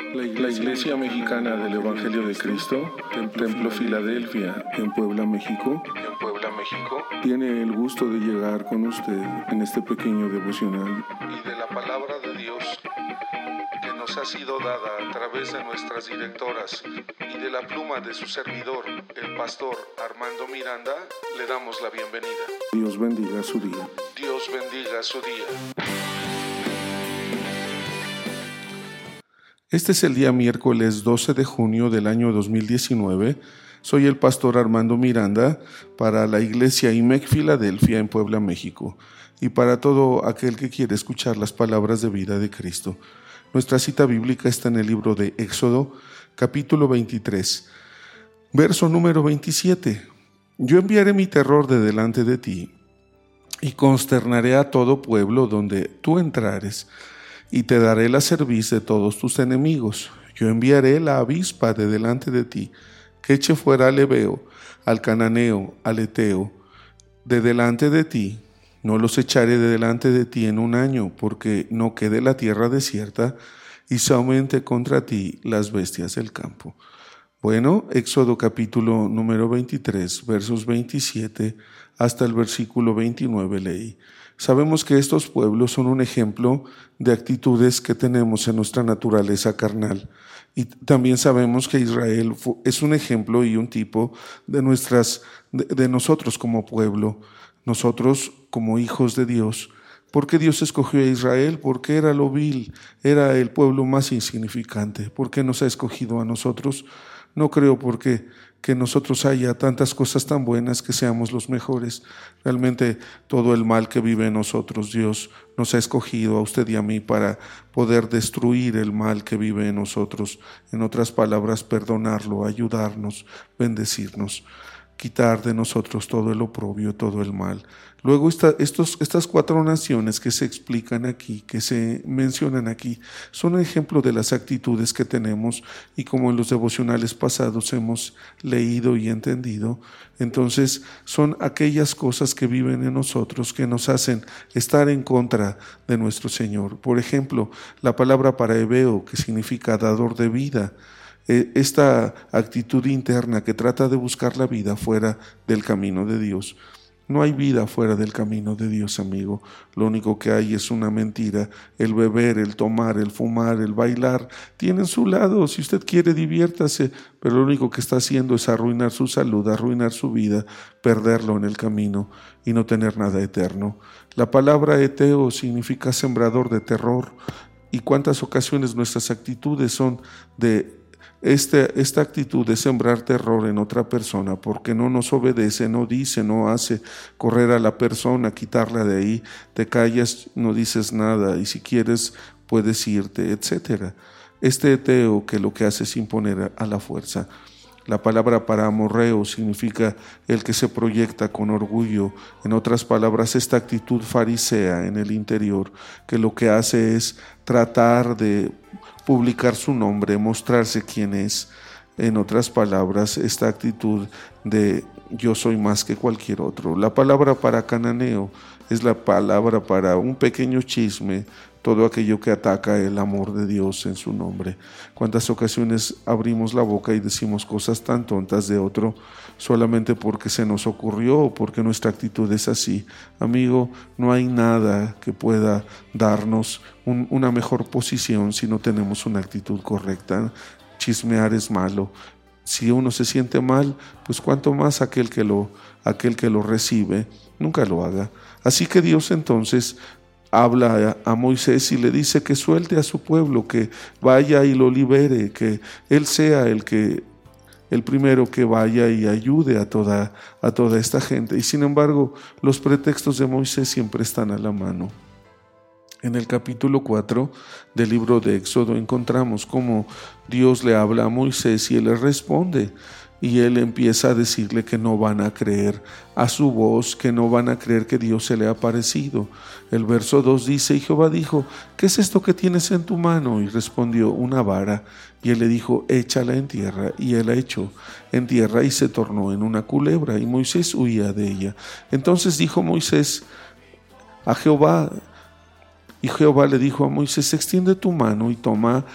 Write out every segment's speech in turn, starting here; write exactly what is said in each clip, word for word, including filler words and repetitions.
La Iglesia, la Iglesia Mexicana del Evangelio de Cristo, Templo Filadelfia, en Puebla, México, en Puebla, México, tiene el gusto de llegar con usted en este pequeño devocional y de la palabra de Dios que nos ha sido dada a través de nuestras directoras y de la pluma de su servidor, el pastor Armando Miranda. Le damos la bienvenida. Dios bendiga su día. Dios bendiga su día. Este es el día miércoles doce de junio del año dos mil diecinueve. Soy el pastor Armando Miranda para la Iglesia I M E C Filadelfia en Puebla, México, y para todo aquel que quiere escuchar las palabras de vida de Cristo. Nuestra cita bíblica está en el libro de Éxodo, capítulo veintitrés, verso número veintisiete. Yo enviaré mi terror de delante de ti y consternaré a todo pueblo donde tú entrares, y te daré la cerviz de todos tus enemigos. Yo enviaré la avispa de delante de ti, que eche fuera al heveo, al cananeo, al eteo, de delante de ti. No los echaré de delante de ti en un año, porque no quede la tierra desierta, y se aumente contra ti las bestias del campo. Bueno, Éxodo capítulo número veintitrés, versos veintisiete hasta el versículo veintinueve leí. Sabemos que estos pueblos son un ejemplo de actitudes que tenemos en nuestra naturaleza carnal. Y también sabemos que Israel es un ejemplo y un tipo de, nuestras, de, de nosotros como pueblo, nosotros como hijos de Dios. ¿Por qué Dios escogió a Israel? Porque era lo vil, era el pueblo más insignificante. ¿Por qué nos ha escogido a nosotros? No creo porque que nosotros haya tantas cosas tan buenas que seamos los mejores. Realmente todo el mal que vive en nosotros, Dios nos ha escogido a usted y a mí para poder destruir el mal que vive en nosotros. En otras palabras, perdonarlo, ayudarnos, bendecirnos, quitar de nosotros todo el oprobio, todo el mal. Luego esta, estos, estas cuatro naciones que se explican aquí, que se mencionan aquí, son un ejemplo de las actitudes que tenemos, y como en los devocionales pasados hemos leído y entendido, entonces son aquellas cosas que viven en nosotros que nos hacen estar en contra de nuestro Señor. Por ejemplo, la palabra para heveo, que significa dador de vida, esta actitud interna que trata de buscar la vida fuera del camino de Dios. No hay vida fuera del camino de Dios, amigo. Lo único que hay es una mentira. El beber, el tomar, el fumar, el bailar, tienen su lado. Si usted quiere, diviértase, pero lo único que está haciendo es arruinar su salud, arruinar su vida, perderlo en el camino y no tener nada eterno. La palabra eteo significa sembrador de terror. ¿Y cuántas ocasiones nuestras actitudes son de Este, esta actitud de sembrar terror en otra persona porque no nos obedece, no dice, no hace, correr a la persona, quitarla de ahí, te callas, no dices nada y si quieres puedes irte, etcétera? Este eteo que lo que hace es imponer a la fuerza. La palabra para amorreo significa el que se proyecta con orgullo. En otras palabras, esta actitud farisea en el interior, que lo que hace es tratar de publicar su nombre, mostrarse quién es. En otras palabras, esta actitud de yo soy más que cualquier otro. La palabra para cananeo es la palabra para un pequeño chisme, todo aquello que ataca el amor de Dios en su nombre. ¿Cuántas ocasiones abrimos la boca y decimos cosas tan tontas de otro solamente porque se nos ocurrió o porque nuestra actitud es así? Amigo, no hay nada que pueda darnos un, una mejor posición si no tenemos una actitud correcta. Chismear es malo. Si uno se siente mal, pues cuánto más aquel que lo, aquel que lo recibe, nunca lo haga. Así que Dios entonces habla a Moisés y le dice que suelte a su pueblo, que vaya y lo libere, que él sea el que el primero que vaya y ayude a toda, a toda esta gente. Y sin embargo, los pretextos de Moisés siempre están a la mano. En el capítulo cuatro del libro de Éxodo encontramos cómo Dios le habla a Moisés y él le responde. Y él empieza a decirle que no van a creer a su voz, que no van a creer que Dios se le ha aparecido. El verso dos dice, y Jehová dijo, ¿qué es esto que tienes en tu mano? Y respondió, una vara. Y él le dijo, échala en tierra. Y él la echó en tierra y se tornó en una culebra. Y Moisés huía de ella. Entonces dijo Moisés a Jehová, y Jehová le dijo a Moisés, extiende tu mano y toma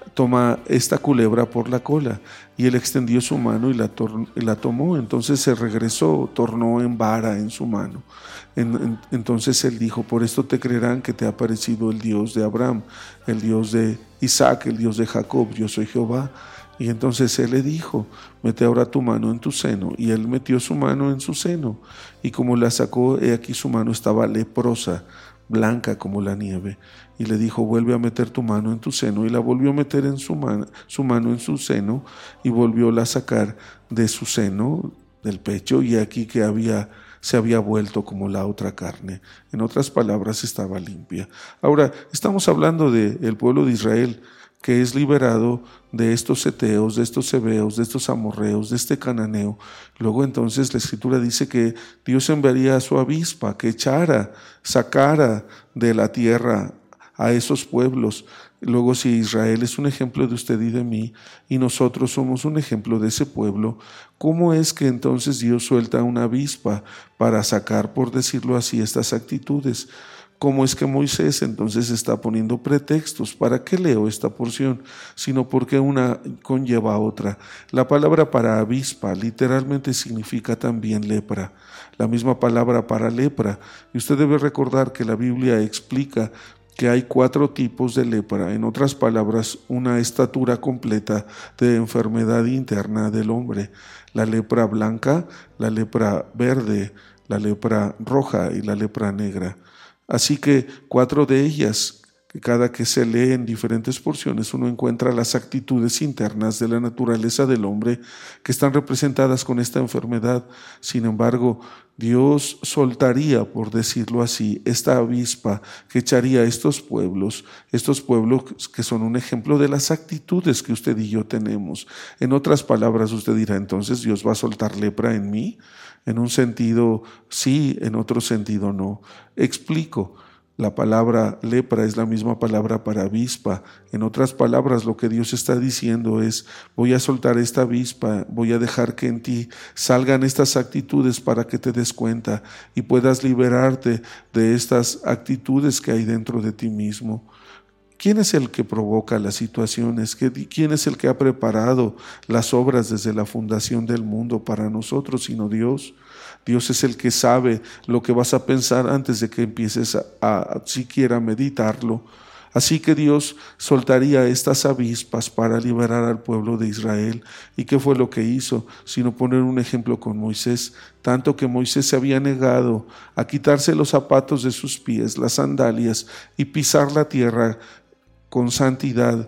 toma esta culebra por la cola. Y él extendió su mano y la, y la tomó. Entonces se regresó, tornó en vara en su mano. En, en, entonces él dijo: por esto te creerán que te ha aparecido el Dios de Abraham, el Dios de Isaac, el Dios de Jacob. Yo soy Jehová. Y entonces él le dijo: mete ahora tu mano en tu seno. Y él metió su mano en su seno. Y como la sacó, he aquí su mano estaba leprosa, blanca como la nieve. Y le dijo: vuelve a meter tu mano en tu seno. Y la volvió a meter en su mano, su mano en su seno, y volvió a sacar de su seno, del pecho, y aquí que había, se había vuelto como la otra carne. En otras palabras, estaba limpia. Ahora, estamos hablando del pueblo de Israel, que es liberado de estos heteos, de estos heveos, de estos amorreos, de este cananeo. Luego entonces la Escritura dice que Dios enviaría a su avispa, que echara, sacara de la tierra a esos pueblos. Luego, si Israel es un ejemplo de usted y de mí, y nosotros somos un ejemplo de ese pueblo, ¿cómo es que entonces Dios suelta una avispa para sacar, por decirlo así, estas actitudes? ¿Cómo es que Moisés entonces está poniendo pretextos? ¿Para qué leo esta porción? Sino porque una conlleva a otra. La palabra para avispa literalmente significa también lepra. La misma palabra para lepra. Y usted debe recordar que la Biblia explica que hay cuatro tipos de lepra. En otras palabras, una estatura completa de enfermedad interna del hombre. La lepra blanca, la lepra verde, la lepra roja y la lepra negra. Así que cuatro de ellas, que cada que se lee en diferentes porciones, uno encuentra las actitudes internas de la naturaleza del hombre que están representadas con esta enfermedad. Sin embargo, Dios soltaría, por decirlo así, esta avispa que echaría a estos pueblos, estos pueblos que son un ejemplo de las actitudes que usted y yo tenemos. En otras palabras, usted dirá: entonces Dios va a soltar lepra en mí. En un sentido sí, en otro sentido no. Explico. La palabra lepra es la misma palabra para avispa. En otras palabras, lo que Dios está diciendo es: voy a soltar esta avispa, voy a dejar que en ti salgan estas actitudes para que te des cuenta y puedas liberarte de estas actitudes que hay dentro de ti mismo. ¿Quién es el que provoca las situaciones? ¿Quién es el que ha preparado las obras desde la fundación del mundo para nosotros, sino Dios? Dios es el que sabe lo que vas a pensar antes de que empieces a, a, a siquiera meditarlo. Así que Dios soltaría estas avispas para liberar al pueblo de Israel. ¿Y qué fue lo que hizo? Sino poner un ejemplo con Moisés, tanto que Moisés se había negado a quitarse los zapatos de sus pies, las sandalias, y pisar la tierra con santidad,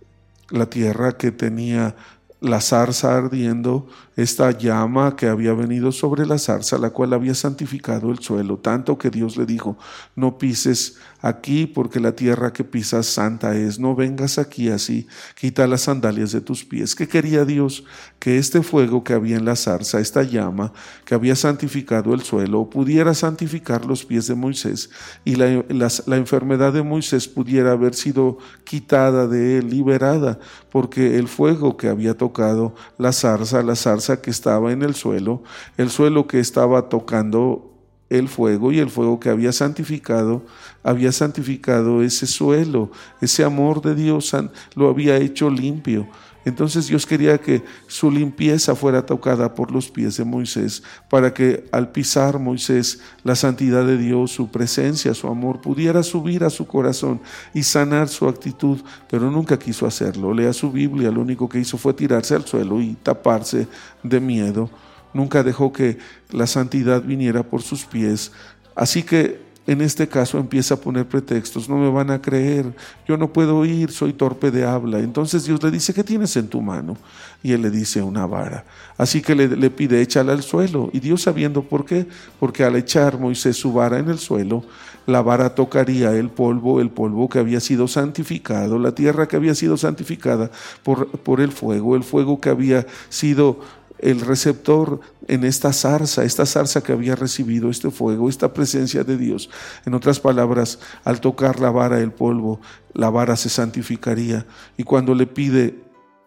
la tierra que tenía la zarza ardiendo, esta llama que había venido sobre la zarza, la cual había santificado el suelo, tanto que Dios le dijo: no pises aquí, porque la tierra que pisas santa es, no vengas aquí así, quita las sandalias de tus pies. ¿Qué quería Dios? Que este fuego que había en la zarza, esta llama que había santificado el suelo, pudiera santificar los pies de Moisés, y la, la, la enfermedad de Moisés pudiera haber sido quitada de él, liberada, porque el fuego que había tocado la zarza, la zarza que estaba en el suelo, el suelo que estaba tocando el fuego, y el fuego que había santificado, había santificado ese suelo, ese amor de Dios lo había hecho limpio. Entonces Dios quería que su limpieza fuera tocada por los pies de Moisés, para que al pisar Moisés la santidad de Dios, su presencia, su amor, pudiera subir a su corazón y sanar su actitud, pero nunca quiso hacerlo. Lea su Biblia, lo único que hizo fue tirarse al suelo y taparse de miedo. Nunca dejó que la santidad viniera por sus pies. Así que en este caso empieza a poner pretextos: no me van a creer, yo no puedo ir, soy torpe de habla. Entonces Dios le dice: ¿qué tienes en tu mano? Y él le dice: una vara. Así que le, le pide: échala al suelo. Y Dios, sabiendo por qué, porque al echar Moisés su vara en el suelo, la vara tocaría el polvo, el polvo que había sido santificado, la tierra que había sido santificada por, por el fuego, el fuego que había sido el receptor en esta zarza, esta zarza que había recibido este fuego, esta presencia de Dios. En otras palabras, al tocar la vara, el polvo, la vara se santificaría. Y cuando le pide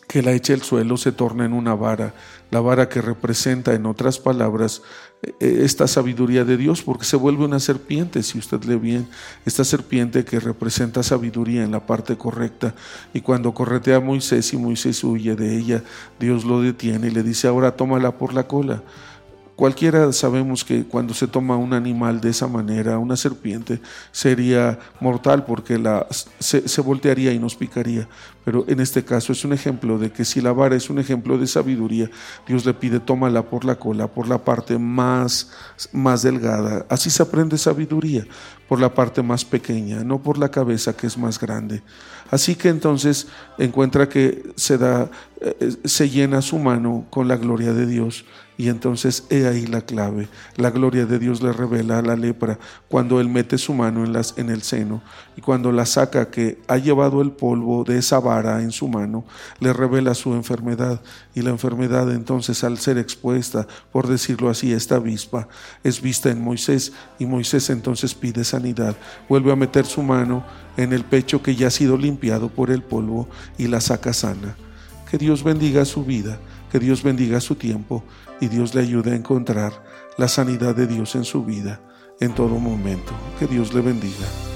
que la echa al suelo se torna en una vara, la vara que representa, en otras palabras, esta sabiduría de Dios, porque se vuelve una serpiente. Si usted lee bien, esta serpiente que representa sabiduría en la parte correcta, y cuando corretea a Moisés y Moisés huye de ella, Dios lo detiene y le dice: ahora tómala por la cola. Cualquiera sabemos que cuando se toma un animal de esa manera, una serpiente, sería mortal, porque la, se, se voltearía y nos picaría. Pero en este caso es un ejemplo de que si la vara es un ejemplo de sabiduría, Dios le pide: tómala por la cola, por la parte más, más delgada. Así se aprende sabiduría, por la parte más pequeña, no por la cabeza, que es más grande. Así que entonces encuentra que se da, eh, se llena su mano con la gloria de Dios. Y entonces he ahí la clave. La gloria de Dios le revela a la lepra cuando él mete su mano en, las, en el seno, y cuando la saca, que ha llevado el polvo de esa vara en su mano, le revela su enfermedad. Y la enfermedad entonces, al ser expuesta, por decirlo así, esta avispa, es vista en Moisés, y Moisés entonces pide sanidad. Vuelve a meter su mano en el pecho que ya ha sido limpiado por el polvo y la saca sana. Que Dios bendiga su vida, que Dios bendiga su tiempo, y Dios le ayude a encontrar la sanidad de Dios en su vida en todo momento. Que Dios le bendiga.